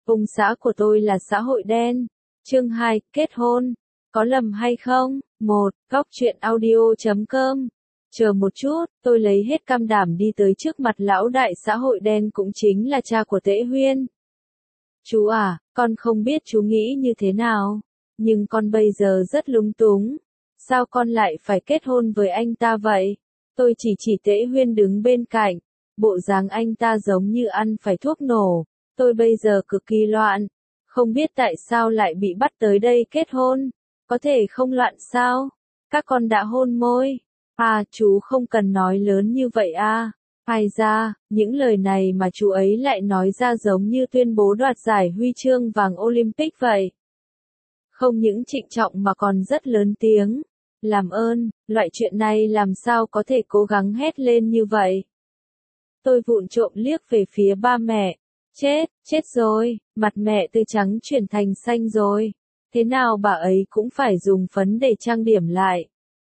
Ông xã của tôi là xã hội đen. Chương 2, kết hôn. Có lầm hay không? 1. Góc truyện audio.com. Chờ một chút, tôi lấy hết can đảm đi tới trước mặt lão đại xã hội đen cũng chính là cha của Tễ Huyên. Chú à, con không biết chú nghĩ như thế nào, nhưng con bây giờ rất lúng túng. Sao con lại phải kết hôn với anh ta vậy? Tôi chỉ Tễ Huyên đứng bên cạnh, bộ dáng anh ta giống như ăn phải thuốc nổ. Tôi bây giờ cực kỳ loạn, không biết tại sao lại bị bắt tới đây kết hôn. Có thể không loạn sao? Các con đã hôn môi. À, chú không cần nói lớn như vậy à. Hay ra, những lời này mà chú ấy lại nói ra giống như tuyên bố đoạt giải huy chương vàng Olympic vậy. Không những trịnh trọng mà còn rất lớn tiếng. Làm ơn, loại chuyện này làm sao có thể cố gắng hét lên như vậy? Tôi vụng trộm liếc về phía ba mẹ. Chết rồi, mặt mẹ từ trắng chuyển thành xanh rồi. Thế nào bà ấy cũng phải dùng phấn để trang điểm lại.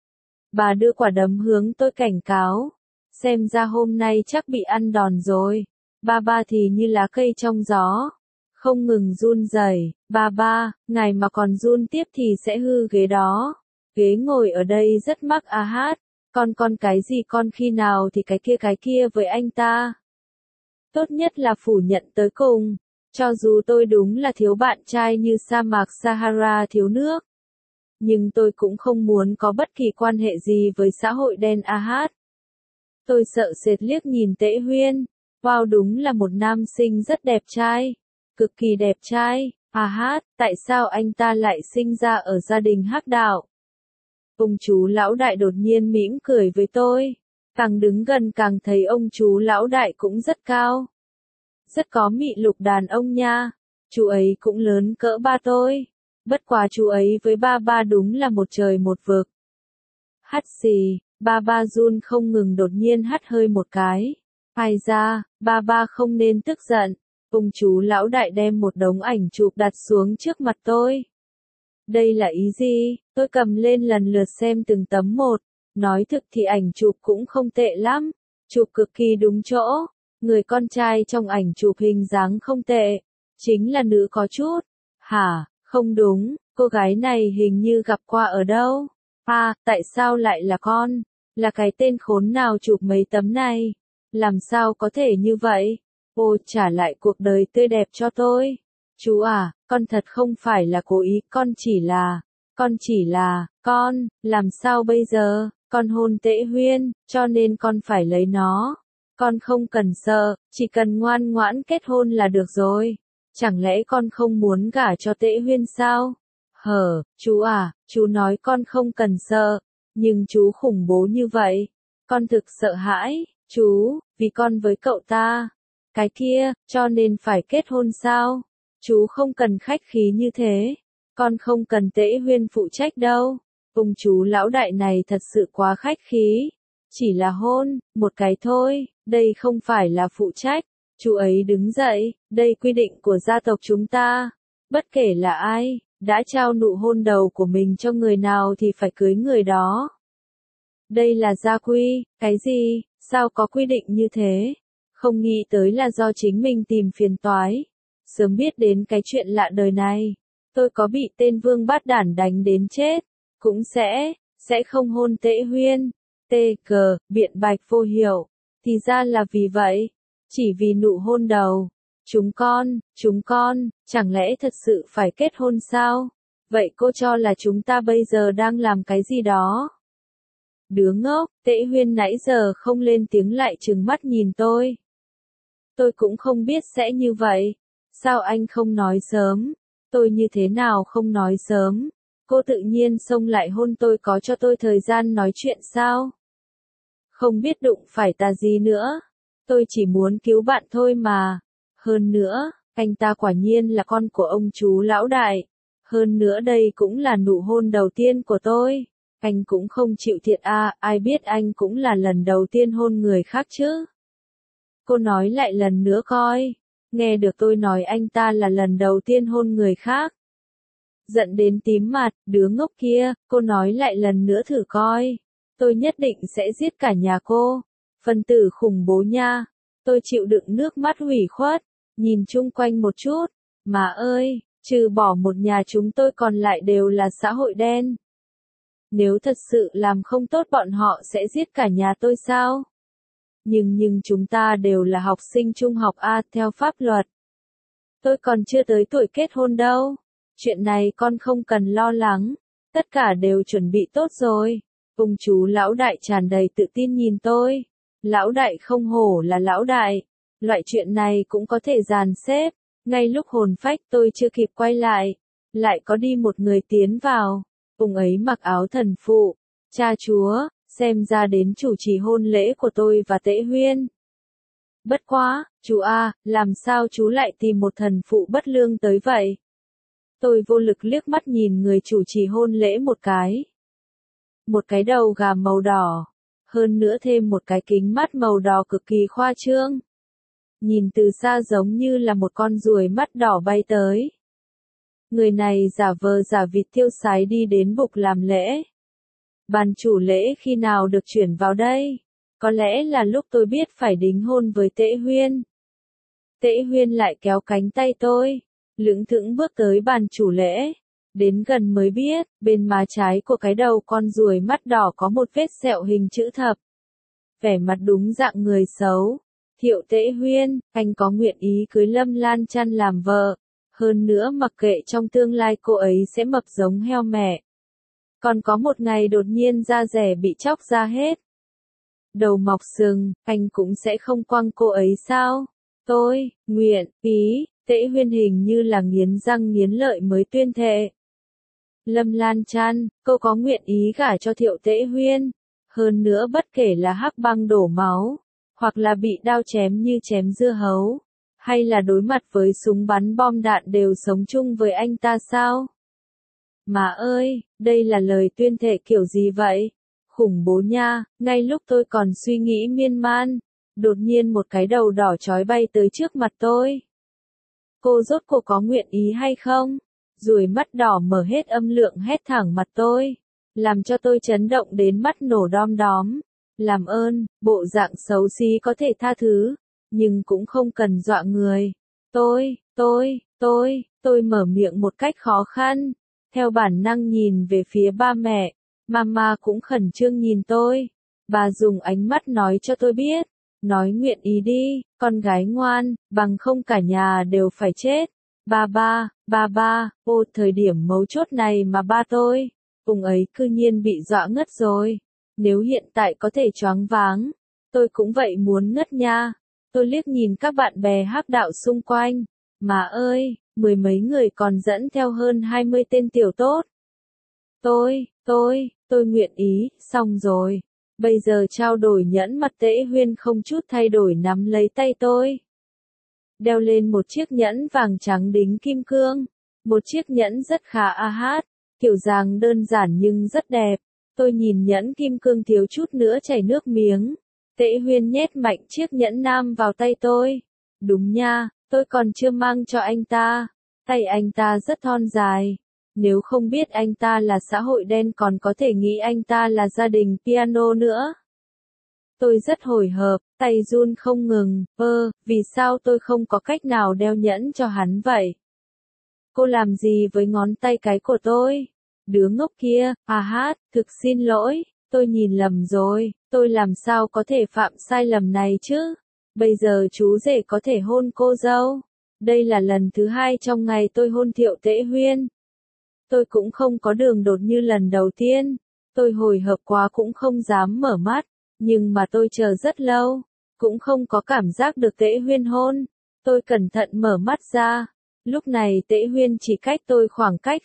Bà đưa quả đấm hướng tôi cảnh cáo. Xem ra hôm nay chắc bị ăn đòn rồi. Ba thì như lá cây trong gió. Không ngừng run rẩy. Ba, ngài mà còn run tiếp thì sẽ hư ghế đó. Ghế ngồi ở đây rất mắc à hát. Con cái gì con khi nào thì cái kia với anh ta. Tốt nhất là phủ nhận tới cùng. Cho dù tôi đúng là thiếu bạn trai như sa mạc Sahara thiếu nước. Nhưng tôi cũng không muốn có bất kỳ quan hệ gì với xã hội đen hát. Tôi sợ sệt liếc nhìn Tễ Huyên. Wow, đúng là một nam sinh rất đẹp trai. Cực kỳ đẹp trai. Hát, tại sao anh ta lại sinh ra ở gia đình hắc đạo? Ông chú lão đại đột nhiên mỉm cười với tôi. Càng đứng gần càng thấy ông chú lão đại cũng rất cao. Rất có mị lục đàn ông nha. Chú ấy cũng lớn cỡ ba tôi. Bất quá chú ấy với ba đúng là một trời một vực. Hắt xì, ba run không ngừng đột nhiên hắt hơi một cái. Hay ra, ba không nên tức giận. Ông chú lão đại đem một đống ảnh chụp đặt xuống trước mặt tôi. Đây là ý gì? Tôi cầm lên lần lượt xem từng tấm một. Nói thực thì ảnh chụp cũng không tệ lắm. Chụp cực kỳ đúng chỗ. Người con trai trong ảnh chụp hình dáng không tệ. Chính là nữ có chút. Hả? Không đúng, cô gái này hình như gặp qua ở đâu? À, tại sao lại là con? Là cái tên khốn nào chụp mấy tấm này? Làm sao có thể như vậy? Ô, trả lại cuộc đời tươi đẹp cho tôi. Chú à, con thật không phải là cố ý, con, làm sao bây giờ? Con hôn Tễ Huyên, cho nên con phải lấy nó. Con không cần sợ, chỉ cần ngoan ngoãn kết hôn là được rồi. Chẳng lẽ con không muốn gả cho Tễ Huyên sao? Chú à, chú nói con không cần sợ, nhưng chú khủng bố như vậy. Con thực sợ hãi, chú, vì con với cậu ta. Cái kia, cho nên phải kết hôn sao? Chú không cần khách khí như thế. Con không cần Tễ Huyên phụ trách đâu. Ông chú lão đại này thật sự quá khách khí. Chỉ là hôn, một cái thôi, đây không phải là phụ trách. Chú ấy đứng dậy, đây quy định của gia tộc chúng ta. Bất kể là ai, đã trao nụ hôn đầu của mình cho người nào thì phải cưới người đó. Đây là gia quy, cái gì, sao có quy định như thế? Không nghĩ tới là do chính mình tìm phiền toái. Sớm biết đến cái chuyện lạ đời này, tôi có bị tên vương bát đản đánh đến chết, cũng sẽ không hôn Tễ Huyên. TG, biện bạch vô hiệu. Thì ra là vì vậy. Chỉ vì nụ hôn đầu. Chúng con, chẳng lẽ thật sự phải kết hôn sao? Vậy cô cho là chúng ta bây giờ đang làm cái gì đó? Đứa ngốc, Tễ Huyên nãy giờ không lên tiếng lại trừng mắt nhìn tôi. Tôi cũng không biết sẽ như vậy. Sao anh không nói sớm? Tôi như thế nào không nói sớm? Cô tự nhiên xông lại hôn tôi, có cho tôi thời gian nói chuyện sao? Không biết đụng phải tà gì nữa. Tôi chỉ muốn cứu bạn thôi mà. Hơn nữa, anh ta quả nhiên là con của ông chú lão đại. Hơn nữa đây cũng là nụ hôn đầu tiên của tôi. Anh cũng không chịu thiệt à, ai biết anh cũng là lần đầu tiên hôn người khác chứ. Cô nói lại lần nữa coi. Nghe được tôi nói anh ta là lần đầu tiên hôn người khác. Giận đến tím mặt, đứa ngốc kia, cô nói lại lần nữa thử coi. Tôi nhất định sẽ giết cả nhà cô. Phân tử khủng bố nha. Tôi chịu đựng nước mắt hủy khuất, nhìn chung quanh một chút. Mà ơi, trừ bỏ một nhà chúng tôi còn lại đều là xã hội đen. Nếu thật sự làm không tốt bọn họ sẽ giết cả nhà tôi sao? Nhưng chúng ta đều là học sinh trung học A theo pháp luật. Tôi còn chưa tới tuổi kết hôn đâu. Chuyện này con không cần lo lắng. Tất cả đều chuẩn bị tốt rồi. Ông chú lão đại tràn đầy tự tin nhìn tôi. Lão đại không hổ là lão đại. Loại chuyện này cũng có thể dàn xếp. Ngay lúc hồn phách tôi chưa kịp quay lại. Lại có đi một người tiến vào. Ông ấy mặc áo thần phụ. Cha chúa, xem ra đến chủ trì hôn lễ của tôi và Tễ Huyên. Bất quá, chú A, làm sao chú lại tìm một thần phụ bất lương tới vậy? Tôi vô lực liếc mắt nhìn người chủ trì hôn lễ một cái. Một cái đầu gà màu đỏ, hơn nữa thêm một cái kính mắt màu đỏ cực kỳ khoa trương. Nhìn từ xa giống như là một con ruồi mắt đỏ bay tới. Người này giả vờ giả vịt tiêu sái đi đến bục làm lễ. Bàn chủ lễ khi nào được chuyển vào đây? Có lẽ là lúc tôi biết phải đính hôn với Tễ Huyên. Tễ Huyên lại kéo cánh tay tôi, lững thững bước tới bàn chủ lễ. Đến gần mới biết, bên má trái của cái đầu con ruồi mắt đỏ có một vết sẹo hình chữ thập. Vẻ mặt đúng dạng người xấu. Thiệu Tễ Huyên, anh có nguyện ý cưới Lâm Lan Chăn làm vợ. Hơn nữa mặc kệ trong tương lai cô ấy sẽ mập giống heo mẹ. Còn có một ngày đột nhiên da rẻ bị chóc ra hết. Đầu mọc sừng, anh cũng sẽ không quăng cô ấy sao? Tôi, nguyện, ý, Tễ Huyên hình như là nghiến răng nghiến lợi mới tuyên thệ. Lâm Lan Chăn, cô có nguyện ý gả cho Thiệu Tễ Huyên. Hơn nữa bất kể là hắc băng đổ máu, hoặc là bị đao chém như chém dưa hấu, hay là đối mặt với súng bắn bom đạn đều sống chung với anh ta sao? Mà ơi, đây là lời tuyên thệ kiểu gì vậy? Khủng bố nha, ngay lúc tôi còn suy nghĩ miên man, đột nhiên một cái đầu đỏ chói bay tới trước mặt tôi. Cô rốt cuộc có nguyện ý hay không? Ruồi mắt đỏ mở hết âm lượng hét thẳng mặt tôi, làm cho tôi chấn động đến mắt nổ đom đóm. Làm ơn, bộ dạng xấu xí có thể tha thứ, nhưng cũng không cần dọa người. Tôi mở miệng một cách khó khăn, theo bản năng nhìn về phía ba mẹ. Mama cũng khẩn trương nhìn tôi. Bà dùng ánh mắt nói cho tôi biết. Nói nguyện ý đi, con gái ngoan, bằng không cả nhà đều phải chết. Ba, ô thời điểm mấu chốt này mà ba tôi, ông ấy cư nhiên bị dọa ngất rồi. Nếu hiện tại có thể choáng váng, tôi cũng vậy muốn ngất nha. Tôi liếc nhìn các bạn bè hắc đạo xung quanh. Mà ơi, mười mấy người còn dẫn theo hơn 20 tên tiểu tốt. Tôi nguyện ý, xong rồi. Bây giờ trao đổi nhẫn mặt Tễ Huyên không chút thay đổi nắm lấy tay tôi. Đeo lên một chiếc nhẫn vàng trắng đính kim cương. Một chiếc nhẫn rất khá kiểu dáng đơn giản nhưng rất đẹp. Tôi nhìn nhẫn kim cương thiếu chút nữa chảy nước miếng. Tễ Huyên nhét mạnh chiếc nhẫn nam vào tay tôi. Đúng nha, tôi còn chưa mang cho anh ta. Tay anh ta rất thon dài. Nếu không biết anh ta là xã hội đen còn có thể nghĩ anh ta là gia đình piano nữa. Tôi rất hồi hộp, tay run không ngừng, vì sao tôi không có cách nào đeo nhẫn cho hắn vậy? Cô làm gì với ngón tay cái của tôi? Đứa ngốc kia, thực xin lỗi, tôi nhìn lầm rồi, tôi làm sao có thể phạm sai lầm này chứ? Bây giờ chú rể có thể hôn cô dâu. Đây là lần thứ 2 trong ngày tôi hôn Thiệu Tễ Huyên. Tôi cũng không có đường đột như lần đầu tiên. Tôi hồi hộp quá cũng không dám mở mắt. Nhưng mà tôi chờ rất lâu. Cũng không có cảm giác được Tễ Huyên hôn. Tôi cẩn thận mở mắt ra. Lúc này Tễ Huyên chỉ cách tôi khoảng cách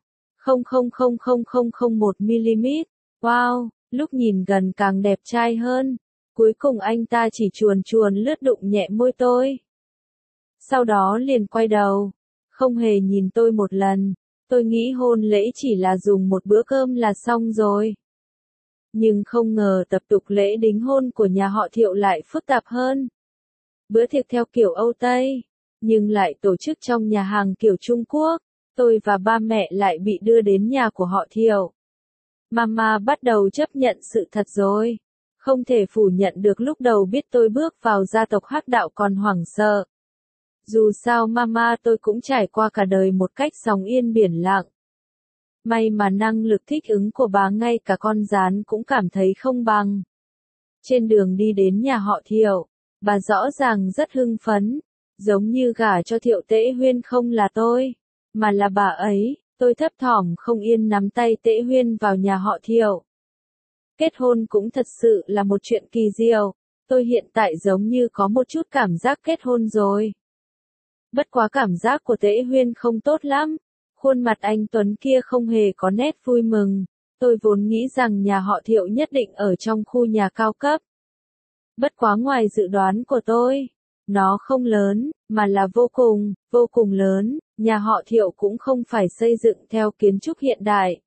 0,00001 mm. Wow, lúc nhìn gần càng đẹp trai hơn. Cuối cùng anh ta chỉ chuồn chuồn lướt đụng nhẹ môi tôi. Sau đó liền quay đầu. Không hề nhìn tôi một lần. Tôi nghĩ hôn lễ chỉ là dùng một bữa cơm là xong rồi. Nhưng không ngờ tập tục lễ đính hôn của nhà họ Thiệu lại phức tạp hơn. Bữa tiệc theo kiểu Âu Tây, nhưng lại tổ chức trong nhà hàng kiểu Trung Quốc. Tôi và ba mẹ lại bị đưa đến nhà của họ Thiệu. Mama bắt đầu chấp nhận sự thật rồi. Không thể phủ nhận được lúc đầu biết tôi bước vào gia tộc hắc đạo còn hoảng sợ. Dù sao mama tôi cũng trải qua cả đời một cách sóng yên biển lặng. May mà năng lực thích ứng của bà ngay cả con gián cũng cảm thấy không bằng. Trên đường đi đến nhà họ Thiệu, bà rõ ràng rất hưng phấn, giống như gả cho Thiệu Tễ Huyên không là tôi, mà là bà ấy. Tôi thấp thỏm không yên nắm tay Tễ Huyên vào nhà họ Thiệu. Kết hôn cũng thật sự là một chuyện kỳ diệu, tôi hiện tại giống như có một chút cảm giác kết hôn rồi. Bất quá cảm giác của Tễ Huyên không tốt lắm, khuôn mặt anh Tuấn kia không hề có nét vui mừng, tôi vốn nghĩ rằng nhà họ Thiệu nhất định ở trong khu nhà cao cấp. Bất quá ngoài dự đoán của tôi, nó không lớn, mà là vô cùng lớn, nhà họ Thiệu cũng không phải xây dựng theo kiến trúc hiện đại.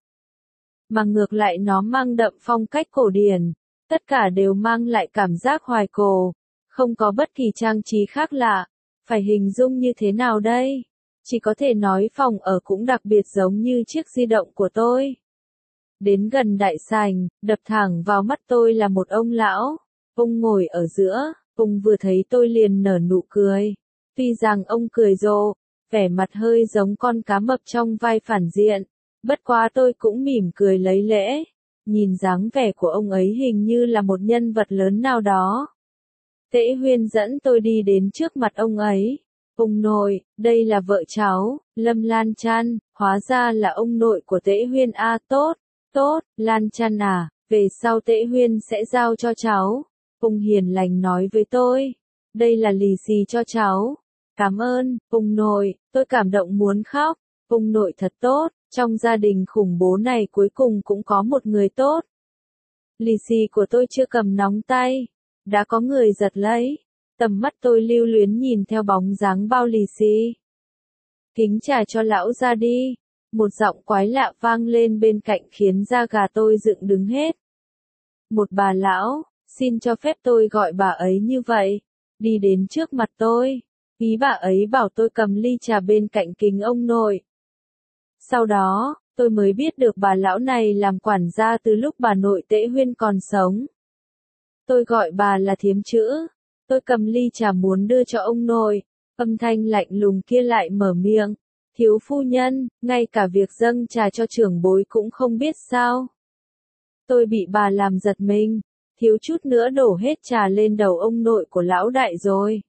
Mà ngược lại nó mang đậm phong cách cổ điển, tất cả đều mang lại cảm giác hoài cổ, không có bất kỳ trang trí khác lạ, phải hình dung như thế nào đây? Chỉ có thể nói phòng ở cũng đặc biệt giống như chiếc di động của tôi. Đến gần đại sảnh, đập thẳng vào mắt tôi là một ông lão, ông ngồi ở giữa, ông vừa thấy tôi liền nở nụ cười. Tuy rằng ông cười rộ, vẻ mặt hơi giống con cá mập trong vai phản diện, bất quá tôi cũng mỉm cười lấy lễ, nhìn dáng vẻ của ông ấy hình như là một nhân vật lớn nào đó. Tễ Huyên dẫn tôi đi đến trước mặt ông ấy. Ông nội, đây là vợ cháu, Lâm Lan Chan, hóa ra là ông nội của Tễ Huyên à, tốt, Lan Chan à, về sau Tễ Huyên sẽ giao cho cháu. Ông hiền lành nói với tôi, đây là lì xì cho cháu. Cảm ơn, ông nội, tôi cảm động muốn khóc, ông nội thật tốt, trong gia đình khủng bố này cuối cùng cũng có một người tốt. Lì xì của tôi chưa cầm nóng tay, đã có người giật lấy. Tầm mắt tôi lưu luyến nhìn theo bóng dáng bao lì xì. Kính trà cho lão ra đi. Một giọng quái lạ vang lên bên cạnh khiến da gà tôi dựng đứng hết. Một bà lão, xin cho phép tôi gọi bà ấy như vậy. Đi đến trước mặt tôi. Ý bà ấy bảo tôi cầm ly trà bên cạnh kính ông nội. Sau đó, tôi mới biết được bà lão này làm quản gia từ lúc bà nội Tễ Huyên còn sống. Tôi gọi bà là Thiếm Chữ. Tôi cầm ly trà muốn đưa cho ông nội, âm thanh lạnh lùng kia lại mở miệng. Thiếu phu nhân, ngay cả việc dâng trà cho trưởng bối cũng không biết sao. Tôi bị bà làm giật mình, thiếu chút nữa đổ hết trà lên đầu ông nội của lão đại rồi.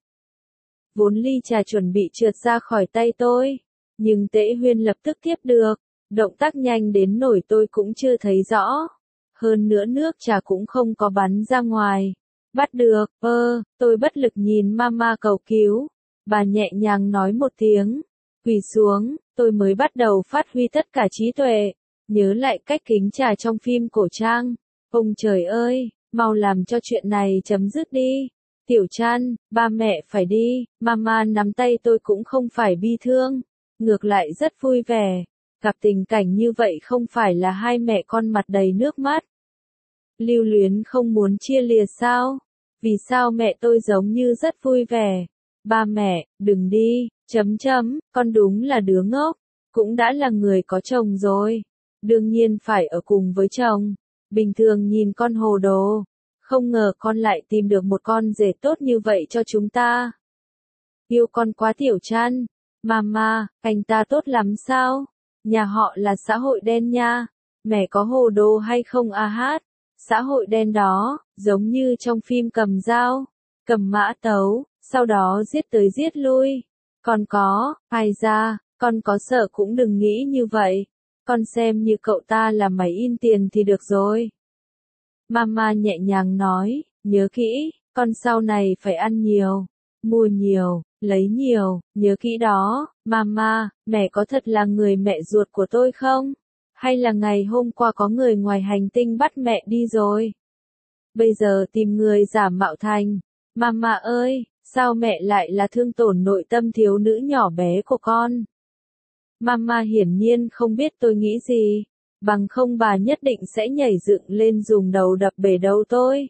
Vốn ly trà chuẩn bị trượt ra khỏi tay tôi, nhưng Tễ Huyên lập tức tiếp được, động tác nhanh đến nỗi tôi cũng chưa thấy rõ. Hơn nữa nước trà cũng không có bắn ra ngoài. Bắt được, tôi bất lực nhìn mama cầu cứu. Bà nhẹ nhàng nói một tiếng, quỳ xuống, tôi mới bắt đầu phát huy tất cả trí tuệ, nhớ lại cách kính trà trong phim cổ trang. Ông trời ơi, mau làm cho chuyện này chấm dứt đi. Tiểu Chan, ba mẹ phải đi, mama nắm tay tôi cũng không phải bi thương, ngược lại rất vui vẻ. Gặp tình cảnh như vậy không phải là hai mẹ con mặt đầy nước mắt. Lưu luyến không muốn chia lìa sao? Vì sao mẹ tôi giống như rất vui vẻ? Ba mẹ, đừng đi, con đúng là đứa ngốc, cũng đã là người có chồng rồi. Đương nhiên phải ở cùng với chồng. Bình thường nhìn con hồ đồ, không ngờ con lại tìm được một con rể tốt như vậy cho chúng ta. Yêu con quá Tiểu Chan. Mama, anh ta tốt lắm sao? Nhà họ là xã hội đen nha. Mẹ có hồ đồ hay không a hát? Xã hội đen đó, giống như trong phim cầm dao, cầm mã tấu, sau đó giết tới giết lui. Con có, ai ra, con có sợ cũng đừng nghĩ như vậy. Con xem như cậu ta là máy in tiền thì được rồi. Mama nhẹ nhàng nói, nhớ kỹ, con sau này phải ăn nhiều, mua nhiều, lấy nhiều, nhớ kỹ đó. Mama, mẹ có thật là người mẹ ruột của tôi không? Hay là ngày hôm qua có người ngoài hành tinh bắt mẹ đi rồi? Bây giờ tìm người giả mạo thành. Mama ơi, sao mẹ lại là thương tổn nội tâm thiếu nữ nhỏ bé của con? Mama hiển nhiên không biết tôi nghĩ gì, bằng không bà nhất định sẽ nhảy dựng lên dùng đầu đập bể đầu tôi.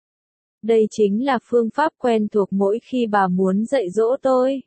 Đây chính là phương pháp quen thuộc mỗi khi bà muốn dạy dỗ tôi.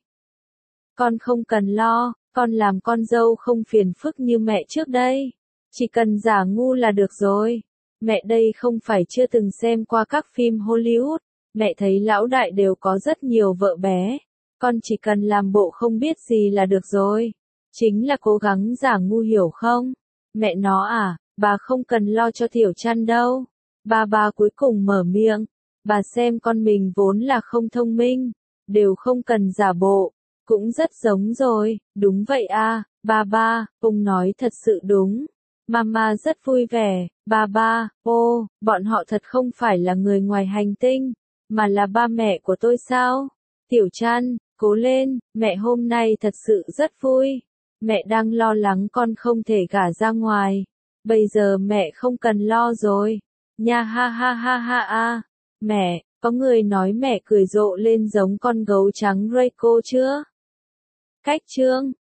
Con không cần lo, con làm con dâu không phiền phức như mẹ trước đây. Chỉ cần giả ngu là được rồi. Mẹ đây không phải chưa từng xem qua các phim Hollywood. Mẹ thấy lão đại đều có rất nhiều vợ bé. Con chỉ cần làm bộ không biết gì là được rồi. Chính là cố gắng giả ngu hiểu không? Mẹ nó à, bà không cần lo cho Tiểu Trăn đâu. Bà cuối cùng mở miệng. Bà xem con mình vốn là không thông minh. Đều không cần giả bộ. Cũng rất giống rồi, đúng vậy à, ba, ông nói thật sự đúng. Mama rất vui vẻ, ba, ô, bọn họ thật không phải là người ngoài hành tinh, mà là ba mẹ của tôi sao? Tiểu Trăn, cố lên, mẹ hôm nay thật sự rất vui. Mẹ đang lo lắng con không thể gả ra ngoài. Bây giờ mẹ không cần lo rồi. Nha ha ha ha ha a. Mẹ, có người nói mẹ cười rộ lên giống con gấu trắng Reiko chưa? Cách chương